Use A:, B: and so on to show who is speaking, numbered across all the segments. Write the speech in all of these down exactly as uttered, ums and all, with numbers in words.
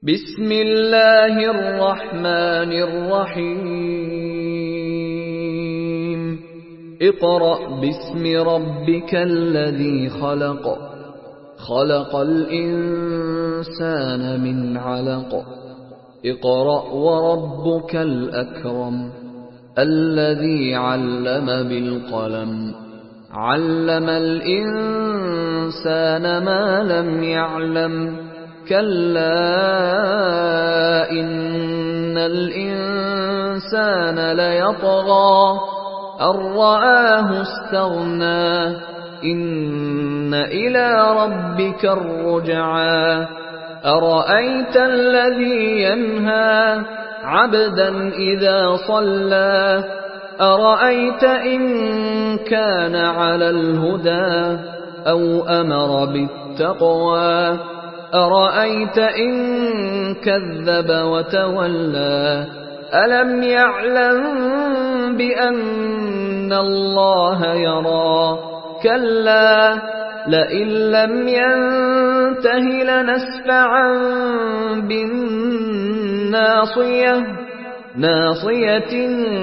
A: بسم الله الرحمن الرحيم اقرأ باسم ربك الذي خلق خلق الإنسان من علق اقرأ وربك الأكرم الذي علم بالقلم علم الإنسان ما لم يعلم كلا إن الإنسان ليطغى أن رآه استغنى إن إلى ربك الرجعى أرأيت الذي ينهى عبدا إذا صلى أرأيت إن كان على الهدى أو أمر بالتقوى أرأيت إن كذب وتولى ألم يعلم بأن الله يرى كلا لئن لم ينته لنسفعا بالناصية ناصية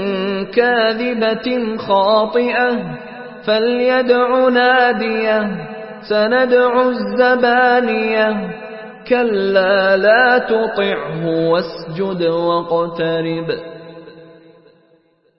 A: كاذبة خاطئة فليدع ناديه سندع الزبانية كلا لا تطعه واسجد واقترب